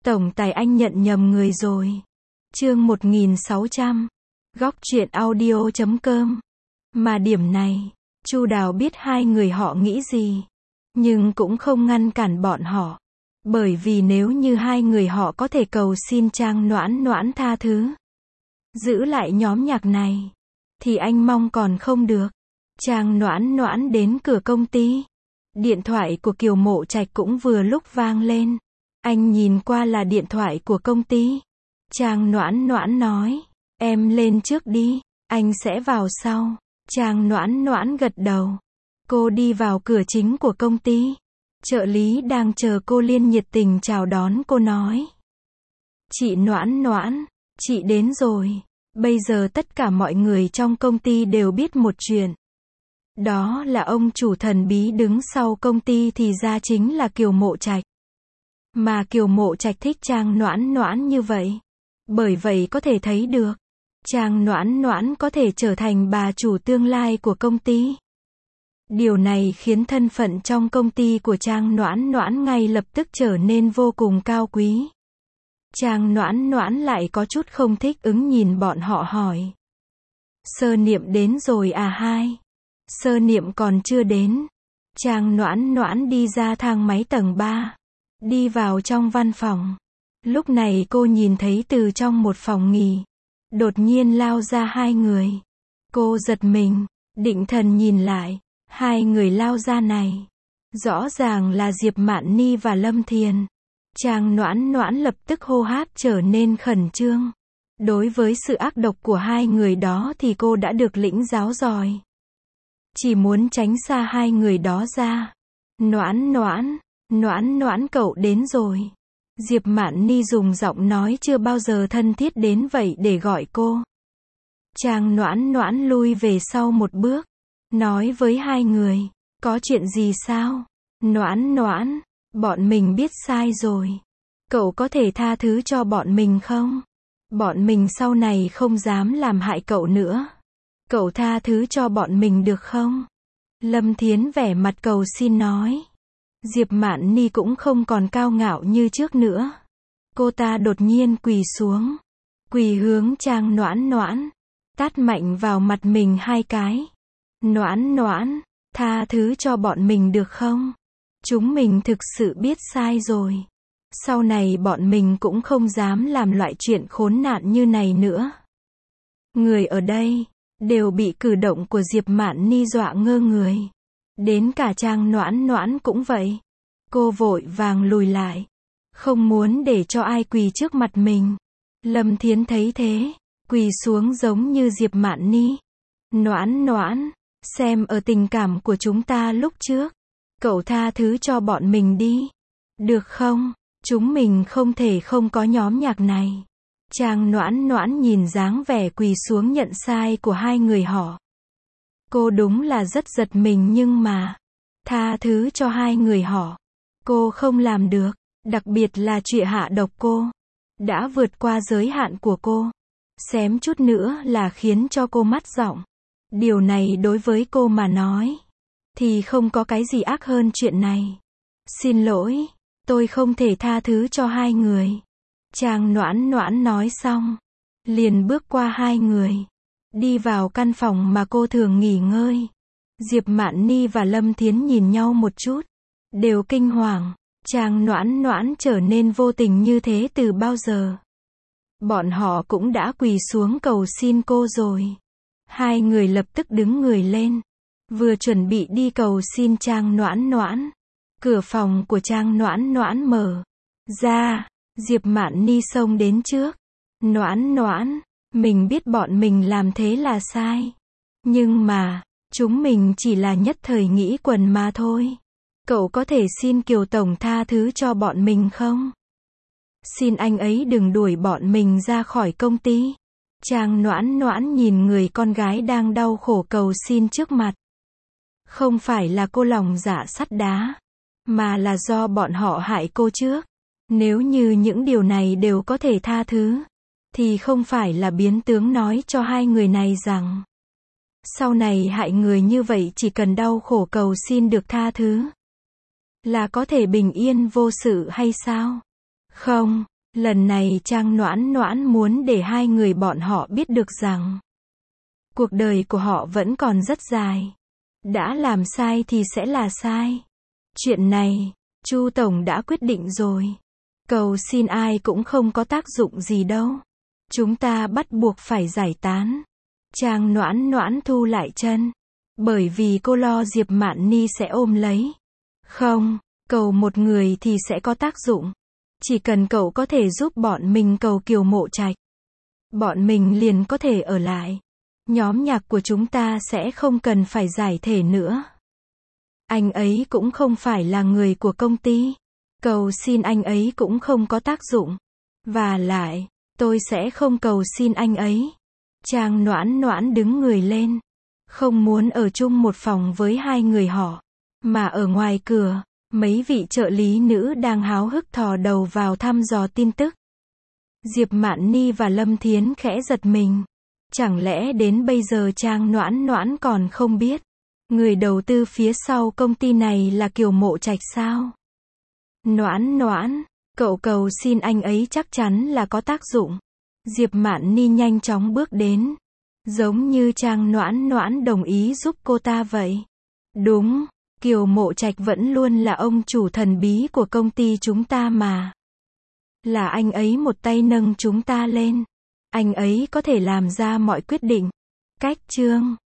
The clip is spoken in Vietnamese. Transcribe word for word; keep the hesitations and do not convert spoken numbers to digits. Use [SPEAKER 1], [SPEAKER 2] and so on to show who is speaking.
[SPEAKER 1] Tổng tài anh nhận nhầm người rồi. Chương một nghìn sáu trăm. Góc truyện audio chấm com. Mà điểm này, Chu Đào biết hai người họ nghĩ gì, nhưng cũng không ngăn cản bọn họ. Bởi vì nếu như hai người họ có thể cầu xin Trang Noãn Noãn tha thứ, giữ lại nhóm nhạc này, thì anh mong còn không được. Trang Noãn Noãn đến cửa công ty. Điện thoại của Kiều Mộ Trạch cũng vừa lúc vang lên. Anh nhìn qua là điện thoại của công ty. Trang Noãn Noãn nói, em lên trước đi, anh sẽ vào sau. Trang Noãn Noãn gật đầu. Cô đi vào cửa chính của công ty. Trợ lý đang chờ cô Liên nhiệt tình chào đón cô nói. Chị Noãn Noãn, chị đến rồi. Bây giờ tất cả mọi người trong công ty đều biết một chuyện. Đó là ông chủ thần bí đứng sau công ty thì ra chính là Kiều Mộ Trạch. Mà Kiều Mộ Trạch thích Trang Noãn Noãn như vậy. Bởi vậy có thể thấy được, Trang Noãn Noãn có thể trở thành bà chủ tương lai của công ty. Điều này khiến thân phận trong công ty của Trang Noãn Noãn ngay lập tức trở nên vô cùng cao quý. Trang Noãn Noãn lại có chút không thích ứng nhìn bọn họ hỏi. Sơ Niệm đến rồi à hai? Sơ Niệm còn chưa đến. Trang Noãn Noãn đi ra thang máy tầng ba. Đi vào trong văn phòng. Lúc này cô nhìn thấy từ trong một phòng nghỉ, đột nhiên lao ra hai người. Cô giật mình, định thần nhìn lại. Hai người lao ra này, rõ ràng là Diệp Mạn Ni và Lâm Thiền. Trang Noãn Noãn lập tức hô hấp trở nên khẩn trương. Đối với sự ác độc của hai người đó thì cô đã được lĩnh giáo rồi. Chỉ muốn tránh xa hai người đó ra. Noãn Noãn, Noãn Noãn cậu đến rồi. Diệp Mạn Ni dùng giọng nói chưa bao giờ thân thiết đến vậy để gọi cô. Trang Noãn Noãn lui về sau một bước, nói với hai người, có chuyện gì sao? Noãn Noãn, bọn mình biết sai rồi. Cậu có thể tha thứ cho bọn mình không? Bọn mình sau này không dám làm hại cậu nữa. Cậu tha thứ cho bọn mình được không? Lâm Thiến vẻ mặt cầu xin nói. Diệp Mạn Ni cũng không còn cao ngạo như trước nữa. Cô ta đột nhiên quỳ xuống. Quỳ hướng Trang Noãn Noãn. Tát mạnh vào mặt mình hai cái. Noãn Noãn, tha thứ cho bọn mình được không? Chúng mình thực sự biết sai rồi. Sau này bọn mình cũng không dám làm loại chuyện khốn nạn như này nữa. Người ở đây đều bị cử động của Diệp Mạn Ni dọa ngơ người. Đến cả Trang Noãn Noãn cũng vậy. Cô vội vàng lùi lại, không muốn để cho ai quỳ trước mặt mình. Lâm Thiến thấy thế, quỳ xuống giống như Diệp Mạn Ni. Noãn Noãn, xem ở tình cảm của chúng ta lúc trước, cậu tha thứ cho bọn mình đi. Được không? Chúng mình không thể không có nhóm nhạc này. Trang Noãn Noãn nhìn dáng vẻ quỳ xuống nhận sai của hai người họ. Cô đúng là rất giật mình nhưng mà, tha thứ cho hai người họ, cô không làm được. Đặc biệt là chuyện hạ độc cô, đã vượt qua giới hạn của cô. Xém chút nữa là khiến cho cô mất giọng. Điều này đối với cô mà nói, thì không có cái gì ác hơn chuyện này. Xin lỗi, tôi không thể tha thứ cho hai người. Trang Noãn Noãn nói xong, liền bước qua hai người, đi vào căn phòng mà cô thường nghỉ ngơi. Diệp Mạn Ni và Lâm Thiến nhìn nhau một chút, đều kinh hoàng. Trang Noãn Noãn trở nên vô tình như thế từ bao giờ? Bọn họ cũng đã quỳ xuống cầu xin cô rồi. Hai người lập tức đứng người lên, vừa chuẩn bị đi cầu xin Trang Noãn Noãn. Cửa phòng của Trang Noãn Noãn mở ra, Diệp Mạn Ni xông đến trước. Noãn Noãn, mình biết bọn mình làm thế là sai. Nhưng mà, chúng mình chỉ là nhất thời nghĩ quần mà thôi. Cậu có thể xin Kiều Tổng tha thứ cho bọn mình không? Xin anh ấy đừng đuổi bọn mình ra khỏi công ty. Trang Noãn Noãn nhìn người con gái đang đau khổ cầu xin trước mặt. Không phải là cô lòng dạ sắt đá, mà là do bọn họ hại cô trước. Nếu như những điều này đều có thể tha thứ, thì không phải là biến tướng nói cho hai người này rằng sau này hại người như vậy chỉ cần đau khổ cầu xin được tha thứ là có thể bình yên vô sự hay sao? Không, Lần này Trang Noãn Noãn muốn để hai người bọn họ biết được rằng cuộc đời của họ vẫn còn rất dài. Đã làm sai thì sẽ là sai. Chuyện này, Chu Tổng đã quyết định rồi. Cầu xin ai cũng không có tác dụng gì đâu. Chúng ta bắt buộc phải giải tán. Trang Noãn Noãn thu lại chân. Bởi vì cô lo Diệp Mạn Ni sẽ ôm lấy. Không, cầu một người thì sẽ có tác dụng. Chỉ cần cậu có thể giúp bọn mình cầu Kiều Mộ Trạch, bọn mình liền có thể ở lại. Nhóm nhạc của chúng ta sẽ không cần phải giải thể nữa. Anh ấy cũng không phải là người của công ty. Cầu xin anh ấy cũng không có tác dụng. Và lại, tôi sẽ không cầu xin anh ấy. Trang Noãn Noãn đứng người lên. Không muốn ở chung một phòng với hai người họ. Mà ở ngoài cửa, mấy vị trợ lý nữ đang háo hức thò đầu vào thăm dò tin tức. Diệp Mạn Ni và Lâm Thiến khẽ giật mình. Chẳng lẽ đến bây giờ Trang Noãn Noãn còn không biết. Người đầu tư phía sau công ty này là Kiều Mộ Trạch sao? Noãn Noãn, cậu cầu xin anh ấy chắc chắn là có tác dụng. Diệp Mạn Ni nhanh chóng bước đến. Giống như Trang Noãn Noãn đồng ý giúp cô ta vậy. Đúng, Kiều Mộ Trạch vẫn luôn là ông chủ thần bí của công ty chúng ta mà. Là anh ấy một tay nâng chúng ta lên. Anh ấy có thể làm ra mọi quyết định. Cách chương